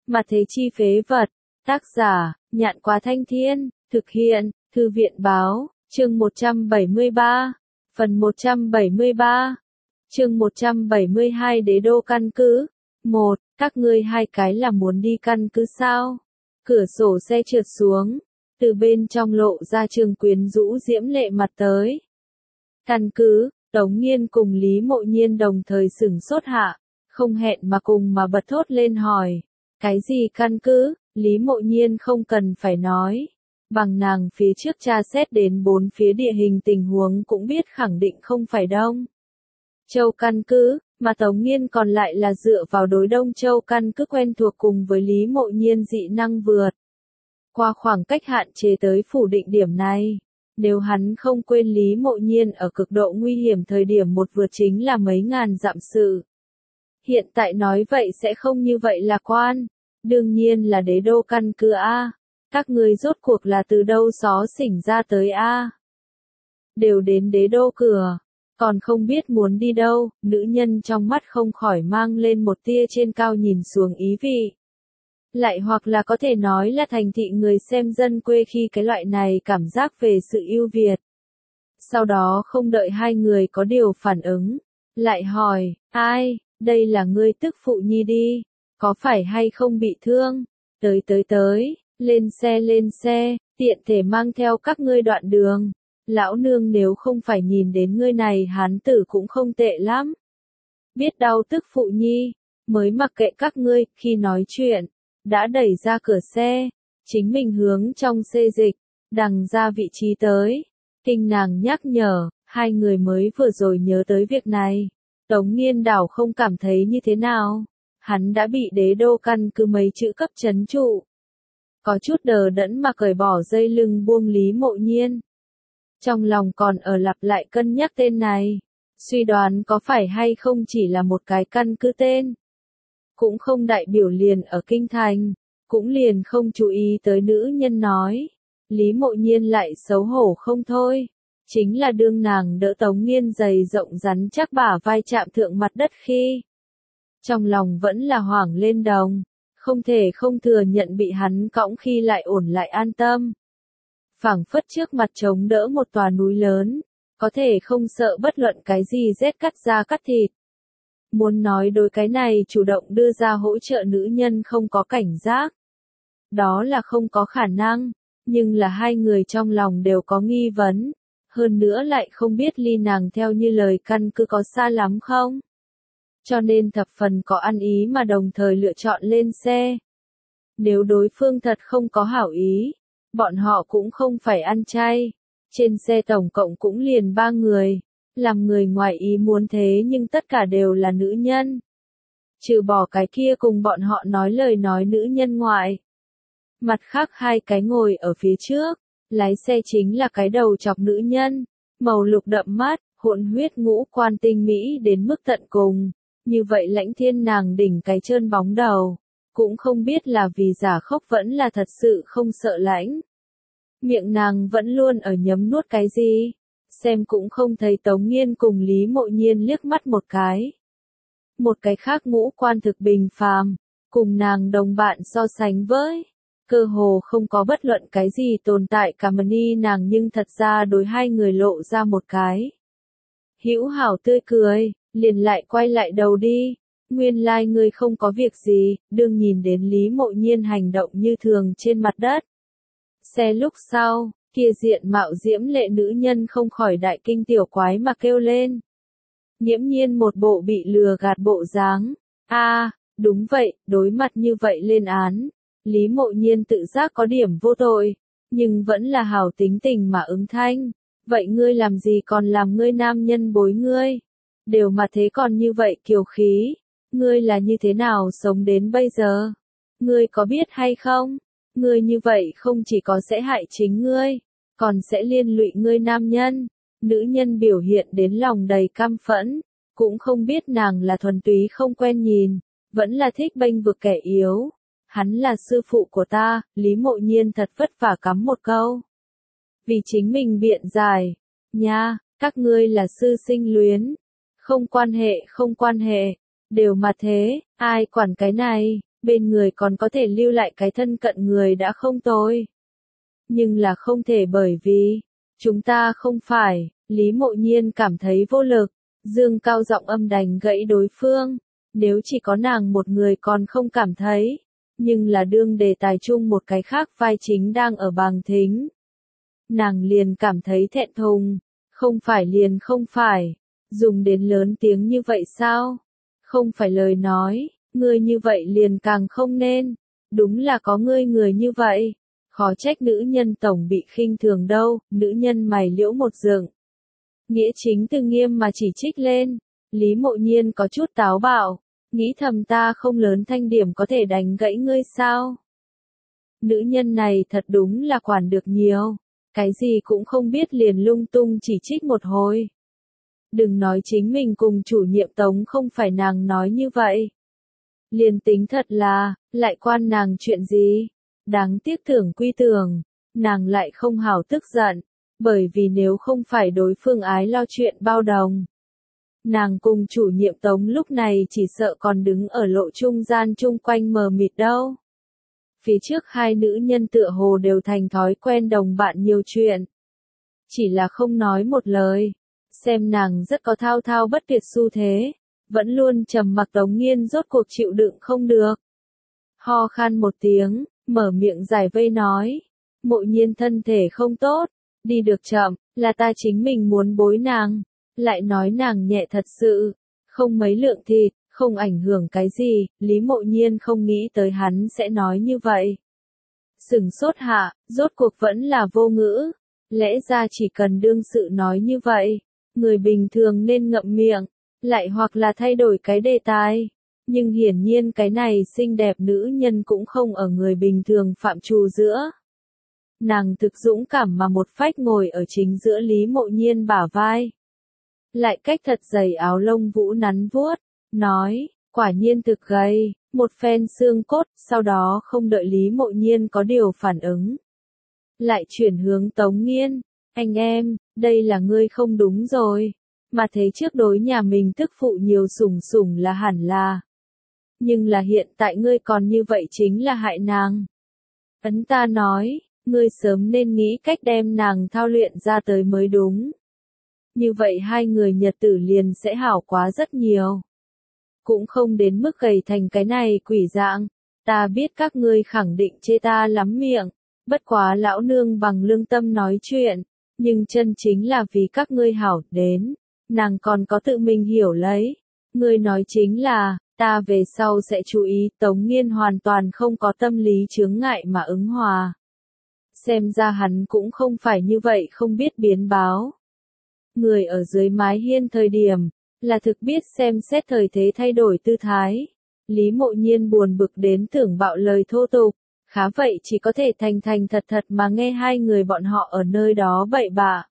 Mà thế chi phế vật. Tác giả, Nhạn Quá Thanh Thiên, thực hiện, Thư viện Báo, chương 173, phần 173, chương 172 Đế đô căn cứ. 1. Các ngươi hai cái là muốn đi căn cứ sao? Cửa sổ xe trượt xuống, từ bên trong lộ ra Trường quyến rũ diễm lệ mặt tới. Căn cứ, Tống Nghiên cùng Lý Mộ Nhiên đồng thời sửng sốt hạ, không hẹn mà cùng mà bật thốt lên hỏi. Cái gì căn cứ? Lý Mộ Nhiên không cần phải nói. Bằng nàng phía trước tra xét đến bốn phía địa hình tình huống cũng biết khẳng định không phải Đông Châu căn cứ, mà Tống Nghiên còn lại là dựa vào đối Đông Châu căn cứ quen thuộc cùng với Lý Mộ Nhiên dị năng vượt qua khoảng cách hạn chế tới phủ định điểm này. Nếu hắn không quên Lý Mộ Nhiên ở cực độ nguy hiểm thời điểm một vượt chính là mấy ngàn dặm sự. Hiện tại nói vậy sẽ không như vậy lạc quan. Đương nhiên là đế đô căn cứ A. Các ngươi rốt cuộc là từ đâu xó xỉnh ra tới A. Đều đến đế đô cửa. Còn không biết muốn đi đâu, nữ nhân trong mắt không khỏi mang lên một tia trên cao nhìn xuống ý vị. Lại hoặc là có thể nói là thành thị người xem dân quê khi cái loại này cảm giác về sự ưu việt. Sau đó không đợi hai người có điều phản ứng, lại hỏi, ai, đây là ngươi tức phụ nhi đi, có phải hay không bị thương? Tới, lên xe, tiện thể mang theo các ngươi đoạn đường. Lão nương nếu không phải nhìn đến ngươi này hán tử cũng không tệ lắm. Biết đau tức phụ nhi, mới mặc kệ các ngươi, khi nói chuyện, đã đẩy ra cửa xe, chính mình hướng trong xê dịch, đằng ra vị trí tới. Kinh nàng nhắc nhở, hai người mới vừa rồi nhớ tới việc này. Tống Nghiên đảo không cảm thấy như thế nào, hắn đã bị đế đô căn cứ mấy chữ cấp trấn trụ. Có chút đờ đẫn mà cởi bỏ dây lưng buông Lý Mộ Nhiên. Trong lòng còn ở lặp lại cân nhắc tên này, suy đoán có phải hay không chỉ là một cái căn cứ tên. Cũng không đại biểu liền ở kinh thành, cũng liền không chú ý tới nữ nhân nói. Lý Mộ Nhiên lại xấu hổ không thôi, chính là đương nàng đỡ Tống Nghiên dày rộng rắn chắc bả vai chạm thượng mặt đất khi. Trong lòng vẫn là hoảng lên đồng, không thể không thừa nhận bị hắn cõng khi lại ổn lại an tâm. Phảng phất trước mặt chống đỡ một tòa núi lớn, có thể không sợ bất luận cái gì rét cắt da cắt thịt. Muốn nói đối cái này chủ động đưa ra hỗ trợ nữ nhân không có cảnh giác. Đó là không có khả năng, nhưng là hai người trong lòng đều có nghi vấn. Hơn nữa lại không biết ly nàng theo như lời căn cứ có xa lắm không. Cho nên thập phần có ăn ý mà đồng thời lựa chọn lên xe. Nếu đối phương thật không có hảo ý, bọn họ cũng không phải ăn chay. Trên xe tổng cộng cũng liền 3 người. Làm người ngoài ý muốn thế nhưng tất cả đều là nữ nhân. Trừ bỏ cái kia cùng bọn họ nói lời nói nữ nhân ngoại. Mặt khác hai cái ngồi ở phía trước, lái xe chính là cái đầu chọc nữ nhân, màu lục đậm mắt, hỗn huyết ngũ quan tinh mỹ đến mức tận cùng. Như vậy Lãnh Thiên nàng đỉnh cái trơn bóng đầu, cũng không biết là vì giả khóc vẫn là thật sự không sợ lãnh. Miệng nàng vẫn luôn ở nhấm nuốt cái gì, xem cũng không thấy Tống Nghiên cùng Lý Mộ Nhiên liếc mắt một cái. Một cái khác ngũ quan thực bình phàm, cùng nàng đồng bạn so sánh với, cơ hồ không có bất luận cái gì tồn tại cả mani nàng nhưng thật ra đối hai người lộ ra một cái. Hữu hảo tươi cười, liền lại quay lại đầu đi. Nguyên lai ngươi không có việc gì, đương nhìn đến Lý Mộ Nhiên hành động như thường trên mặt đất. Xe lúc sau, kia diện mạo diễm lệ nữ nhân không khỏi đại kinh tiểu quái mà kêu lên. Nghiễm nhiên một bộ bị lừa gạt bộ dáng. Đúng vậy, đối mặt như vậy lên án. Lý Mộ Nhiên tự giác có điểm vô tội, nhưng vẫn là hảo tính tình mà ứng thanh. Vậy ngươi làm gì còn làm ngươi nam nhân bối ngươi? Đều mà thế còn như vậy kiều khí. Ngươi là như thế nào sống đến bây giờ? Ngươi có biết hay không? Ngươi như vậy không chỉ có sẽ hại chính ngươi, còn sẽ liên lụy ngươi nam nhân. Nữ nhân biểu hiện đến lòng đầy căm phẫn, cũng không biết nàng là thuần túy không quen nhìn, vẫn là thích bênh vực kẻ yếu. Hắn là sư phụ của ta, Lý Mộ Nhiên thật vất vả cắm một câu. Vì chính mình biện giải, nha, các ngươi là sư sinh luyến, không quan hệ, đều mà thế, ai quản cái này, bên người còn có thể lưu lại cái thân cận người đã không tồi. Nhưng là không thể bởi vì, chúng ta không phải, Lý Mộ Nhiên cảm thấy vô lực, dương cao giọng âm đành gãy đối phương, nếu chỉ có nàng một người còn không cảm thấy, nhưng là đương đề tài chung một cái khác vai chính đang ở bàng thính. Nàng liền cảm thấy thẹn thùng, không phải liền không phải, dùng đến lớn tiếng như vậy sao? Không phải lời nói, ngươi như vậy liền càng không nên, đúng là có ngươi người như vậy. Khó trách nữ nhân tổng bị khinh thường đâu, nữ nhân mày liễu một dựng. Nghĩa chính từ nghiêm mà chỉ trích lên, Lý Mộ Nhiên có chút táo bạo, nghĩ thầm ta không lớn thanh điểm có thể đánh gãy ngươi sao? Nữ nhân này thật đúng là quản được nhiều, cái gì cũng không biết liền lung tung chỉ trích một hồi. Đừng nói chính mình cùng chủ nhiệm Tống không phải nàng nói như vậy. Liền tính thật là, lại quan nàng chuyện gì? Đáng tiếc tưởng quy tưởng, nàng lại không hảo tức giận, bởi vì nếu không phải đối phương ái lo chuyện bao đồng. Nàng cùng chủ nhiệm Tống lúc này chỉ sợ còn đứng ở lộ trung gian chung quanh mờ mịt đâu. Phía trước hai nữ nhân tựa hồ đều thành thói quen đồng bạn nhiều chuyện. Chỉ là không nói một lời, xem nàng rất có thao thao bất tuyệt xu thế, vẫn luôn trầm mặc Tống Nghiên rốt cuộc chịu đựng không được. Ho khan một tiếng, mở miệng giải vây nói, Mộ Nhiên thân thể không tốt, đi được chậm, là ta chính mình muốn bối nàng, lại nói nàng nhẹ thật sự, không mấy lượng thịt, không ảnh hưởng cái gì, Lý Mộ Nhiên không nghĩ tới hắn sẽ nói như vậy. Sửng sốt hạ, rốt cuộc vẫn là vô ngữ, lẽ ra chỉ cần đương sự nói như vậy, người bình thường nên ngậm miệng, lại hoặc là thay đổi cái đề tài. Nhưng hiển nhiên cái này xinh đẹp nữ nhân cũng không ở người bình thường phạm trù giữa. Nàng thực dũng cảm mà một phách ngồi ở chính giữa Lý Mộ Nhiên bả vai. Lại cách thật dày áo lông vũ nắn vuốt, nói, quả nhiên thực gầy, một phen xương cốt, sau đó không đợi Lý Mộ Nhiên có điều phản ứng. Lại chuyển hướng Tống Nghiên, anh em, đây là ngươi không đúng rồi, mà thấy trước đối nhà mình tức phụ nhiều sủng sủng là hẳn là. Nhưng là hiện tại ngươi còn như vậy chính là hại nàng. Ấn ta nói, ngươi sớm nên nghĩ cách đem nàng thao luyện ra tới mới đúng. Như vậy hai người nhật tử liền sẽ hảo quá rất nhiều. Cũng không đến mức gầy thành cái này quỷ dạng. Ta biết các ngươi khẳng định chê ta lắm miệng, bất quá lão nương bằng lương tâm nói chuyện, nhưng chân chính là vì các ngươi hảo đến, nàng còn có tự mình hiểu lấy. Ngươi nói chính là, ta về sau sẽ chú ý, Tống Nghiên hoàn toàn không có tâm lý chướng ngại mà ứng hòa. Xem ra hắn cũng không phải như vậy không biết biến báo. Người ở dưới mái hiên thời điểm, là thực biết xem xét thời thế thay đổi tư thái. Lý Mộ Nhiên buồn bực đến tưởng bạo lời thô tục, khá vậy chỉ có thể thành thành thật thật mà nghe hai người bọn họ ở nơi đó bậy bạ.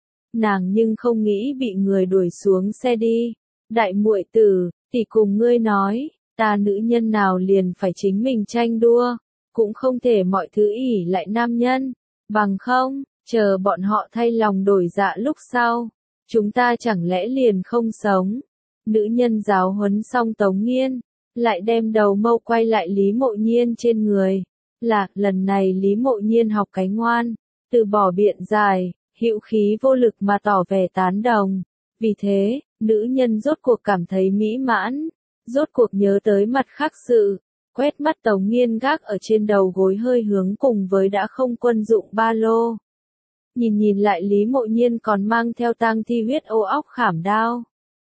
Nàng nhưng không nghĩ bị người đuổi xuống xe đi. Đại muội tử, tỷ cùng ngươi nói, ta nữ nhân nào liền phải chính mình tranh đua, cũng không thể mọi thứ ỷ lại nam nhân, bằng không, chờ bọn họ thay lòng đổi dạ lúc sau, chúng ta chẳng lẽ liền không sống. Nữ nhân giáo huấn xong Tống Nghiên, lại đem đầu mâu quay lại Lý Mộ Nhiên trên người, là, lần này Lý Mộ Nhiên học cái ngoan, từ bỏ biện giải, hữu khí vô lực mà tỏ vẻ tán đồng. Vì thế, nữ nhân rốt cuộc cảm thấy mỹ mãn, rốt cuộc nhớ tới mặt khác sự, quét mắt Tống Nghiên gác ở trên đầu gối hơi hướng cùng với đã không quân dụng ba lô. Nhìn lại Lý Mộ Nhiên còn mang theo tang thi huyết ô óc khảm đao.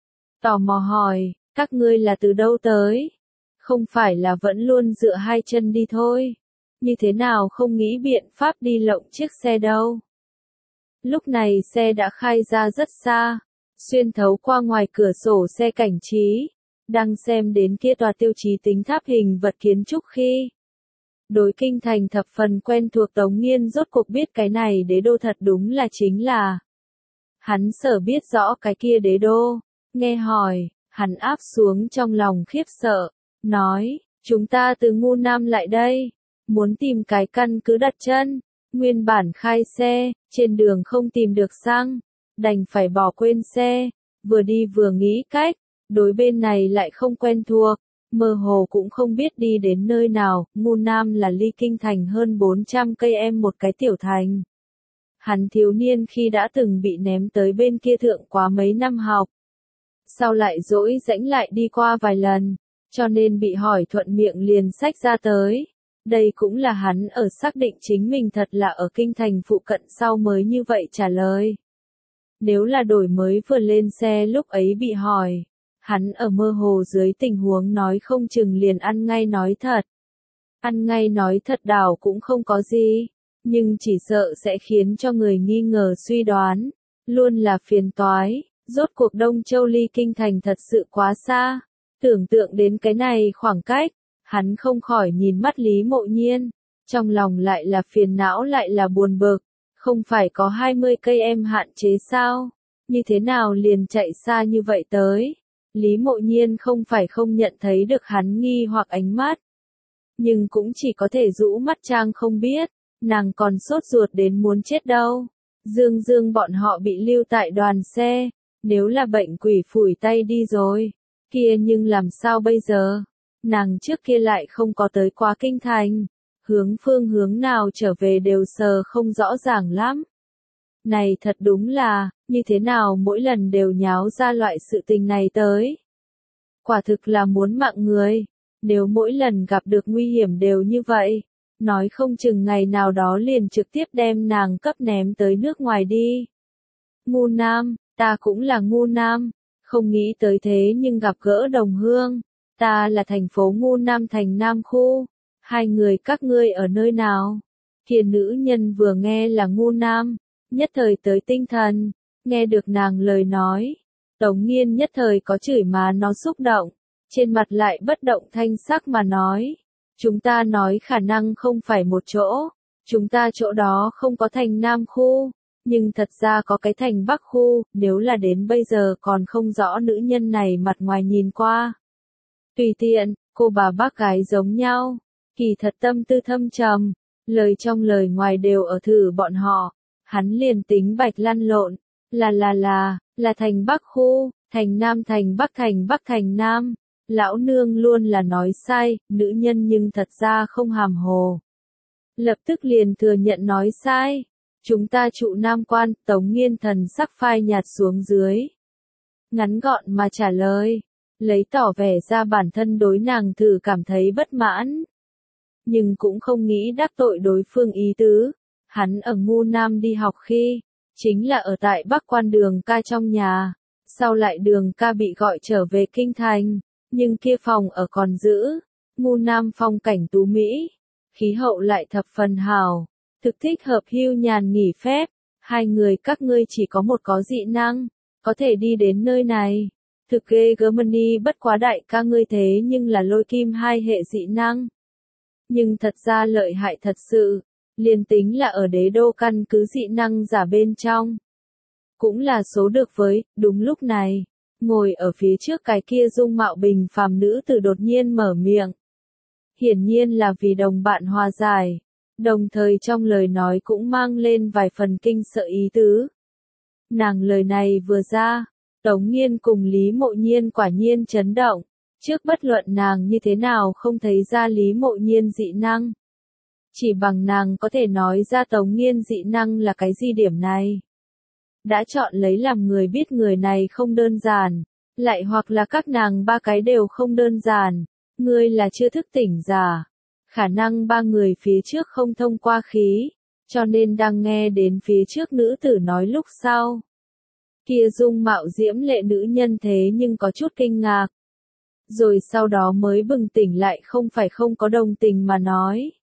Tò mò hỏi, các ngươi là từ đâu tới? Không phải là vẫn luôn dựa hai chân đi thôi. Như thế nào không nghĩ biện pháp đi lộng chiếc xe đâu? Lúc này xe đã khai ra rất xa, xuyên thấu qua ngoài cửa sổ xe cảnh trí, đang xem đến kia tòa tiêu chí tính tháp hình vật kiến trúc khi. Đối kinh thành thập phần quen thuộc Tống Nghiên rốt cuộc biết cái này đế đô thật đúng là chính là. Hắn sở biết rõ cái kia đế đô, nghe hỏi, hắn áp xuống trong lòng khiếp sợ, nói, chúng ta từ Ngu Nam lại đây, muốn tìm cái căn cứ đặt chân, nguyên bản khai xe, trên đường không tìm được xăng, đành phải bỏ quên xe, vừa đi vừa nghĩ cách, đối bên này lại không quen thuộc, mơ hồ cũng không biết đi đến nơi nào, Ngu Nam là ly kinh thành hơn 400 cây em một cái tiểu thành. Hắn thiếu niên khi đã từng bị ném tới bên kia thượng quá mấy năm học. Sau lại dỗi rãnh lại đi qua vài lần, cho nên bị hỏi thuận miệng liền xách ra tới. Đây cũng là hắn ở xác định chính mình thật là ở kinh thành phụ cận sau mới như vậy trả lời. Nếu là đổi mới vừa lên xe lúc ấy bị hỏi, hắn ở mơ hồ dưới tình huống nói không chừng liền ăn ngay nói thật. Ăn ngay nói thật đảo cũng không có gì, nhưng chỉ sợ sẽ khiến cho người nghi ngờ suy đoán, luôn là phiền toái, rốt cuộc Đông Châu ly kinh thành thật sự quá xa. Tưởng tượng đến cái này khoảng cách, hắn không khỏi nhìn mắt Lý Mộ Nhiên, trong lòng lại là phiền não lại là buồn bực, không phải có 20 cây em hạn chế sao, như thế nào liền chạy xa như vậy tới. Lý Mộ Nhiên không phải không nhận thấy được hắn nghi hoặc ánh mắt, nhưng cũng chỉ có thể rũ mắt trang không biết, nàng còn sốt ruột đến muốn chết đâu. Dương Dương bọn họ bị lưu tại đoàn xe, nếu là bệnh quỷ phủi tay đi rồi, kia nhưng làm sao bây giờ? Nàng trước kia lại không có tới quá kinh thành, phương hướng nào trở về đều sờ không rõ ràng lắm. Này thật đúng là, như thế nào mỗi lần đều nháo ra loại sự tình này tới. Quả thực là muốn mạng người, nếu mỗi lần gặp được nguy hiểm đều như vậy, nói không chừng ngày nào đó liền trực tiếp đem nàng cấp ném tới nước ngoài đi. Ngu Nam, ta cũng là Ngu Nam, không nghĩ tới thế nhưng gặp gỡ đồng hương, ta là thành phố Ngu Nam thành Nam khu, hai người các ngươi ở nơi nào? Kia nữ nhân vừa nghe là Ngu Nam, nhất thời tới tinh thần, nghe được nàng lời nói, Tống Nghiên nhất thời có chửi mà nó xúc động, trên mặt lại bất động thanh sắc mà nói, chúng ta nói khả năng không phải một chỗ, chúng ta chỗ đó không có thành Nam khu, nhưng thật ra có cái thành Bắc khu, nếu là đến bây giờ còn không rõ nữ nhân này mặt ngoài nhìn qua. Tùy tiện, cô bà bác gái giống nhau, kỳ thật tâm tư thâm trầm, lời trong lời ngoài đều ở thử bọn họ, hắn liền tính bạch lăn lộn, là thành Bắc khu, thành Nam thành Bắc thành Nam, lão nương luôn là nói sai, nữ nhân nhưng thật ra không hàm hồ. Lập tức liền thừa nhận nói sai, chúng ta trụ Nam quan, Tống Nghiên thần sắc phai nhạt xuống dưới. Ngắn gọn mà trả lời, lấy tỏ vẻ ra bản thân đối nàng thử cảm thấy bất mãn. Nhưng cũng không nghĩ đắc tội đối phương ý tứ, hắn ở Ngu Nam đi học khi, chính là ở tại Bắc quan Đường ca trong nhà, sau lại Đường ca bị gọi trở về kinh thành, nhưng kia phòng ở còn giữ, Ngu Nam phong cảnh tú mỹ, khí hậu lại thập phần hào, thực thích hợp hưu nhàn nghỉ phép, hai người các ngươi chỉ có một có dị năng, có thể đi đến nơi này. Thực ghê Germany bất quá đại ca ngươi thế nhưng là lôi kim hai hệ dị năng. Nhưng thật ra lợi hại thật sự, liền tính là ở đế đô căn cứ dị năng giả bên trong. Cũng là số được với, đúng lúc này, ngồi ở phía trước cái kia dung mạo bình phàm nữ tử đột nhiên mở miệng. Hiển nhiên là vì đồng bạn hòa giải, đồng thời trong lời nói cũng mang lên vài phần kinh sợ ý tứ. Nàng lời này vừa ra, Tống Nghiên cùng Lý Mộ Nhiên quả nhiên chấn động, trước bất luận nàng như thế nào không thấy ra Lý Mộ Nhiên dị năng. Chỉ bằng nàng có thể nói ra Tống Nghiên dị năng là cái gì điểm này. Đã chọn lấy làm người biết người này không đơn giản, lại hoặc là các nàng ba cái đều không đơn giản, ngươi là chưa thức tỉnh giả. Khả năng ba người phía trước không thông qua khí, cho nên đang nghe đến phía trước nữ tử nói lúc sau. Kia dung mạo diễm lệ nữ nhân thế nhưng có chút kinh ngạc. Rồi sau đó mới bừng tỉnh lại không phải không có đồng tình mà nói.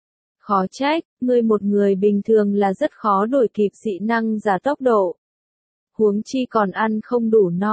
Khó trách, ngươi một người bình thường là rất khó đuổi kịp dị năng giả tốc độ. Huống chi còn ăn không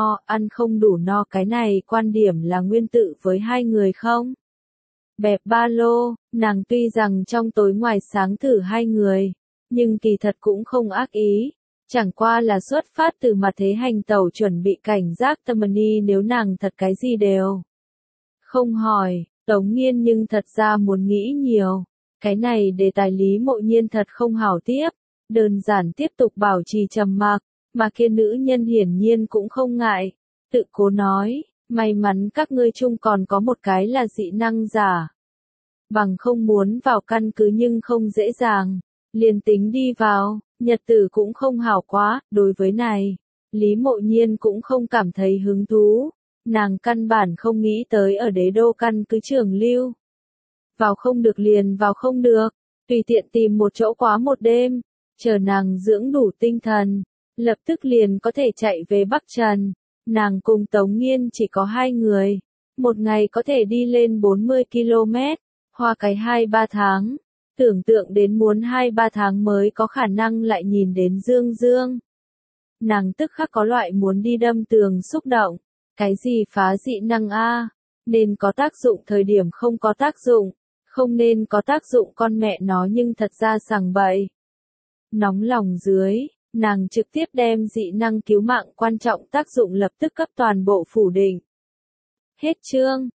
đủ no cái này quan điểm là nguyên tự với hai người không? Bẹp ba lô, nàng tuy rằng trong tối ngoài sáng thử hai người, nhưng kỳ thật cũng không ác ý. Chẳng qua là xuất phát từ mặt thế hành tẩu chuẩn bị cảnh giác tâm ni nếu nàng thật cái gì đều. Không hỏi, Tống Nghiên nhưng thật ra muốn nghĩ nhiều. Cái này đề tài Lý Mộ Nhiên thật không hảo tiếp. Đơn giản tiếp tục bảo trì trầm mặc, mà kia nữ nhân hiển nhiên cũng không ngại. Tự cố nói, May mắn các ngươi chung còn có một cái là dị năng giả. Bằng không muốn vào căn cứ nhưng không dễ dàng. Liền tính đi vào, nhật tử cũng không hảo quá, đối với này. Lý Mộ Nhiên cũng không cảm thấy hứng thú. Nàng căn bản không nghĩ tới ở đế đô căn cứ trưởng lưu. Vào không được liền vào không được, tùy tiện tìm một chỗ quá một đêm, chờ nàng dưỡng đủ tinh thần, lập tức liền có thể chạy về Bắc Trần. Nàng cùng Tống Nghiên chỉ có 2 người, một ngày có thể đi lên 40 km, hoa cái 2-3 tháng, tưởng tượng đến muốn 2-3 tháng mới có khả năng lại nhìn đến Dương Dương. Nàng tức khắc có loại muốn đi đâm tường xúc động, cái gì phá dị năng a, nên có tác dụng thời điểm không có tác dụng, không nên có tác dụng con mẹ nó nhưng thật ra sằng bậy. Nóng lòng dưới, nàng trực tiếp đem dị năng cứu mạng quan trọng tác dụng lập tức cấp toàn bộ phủ định. Hết chương.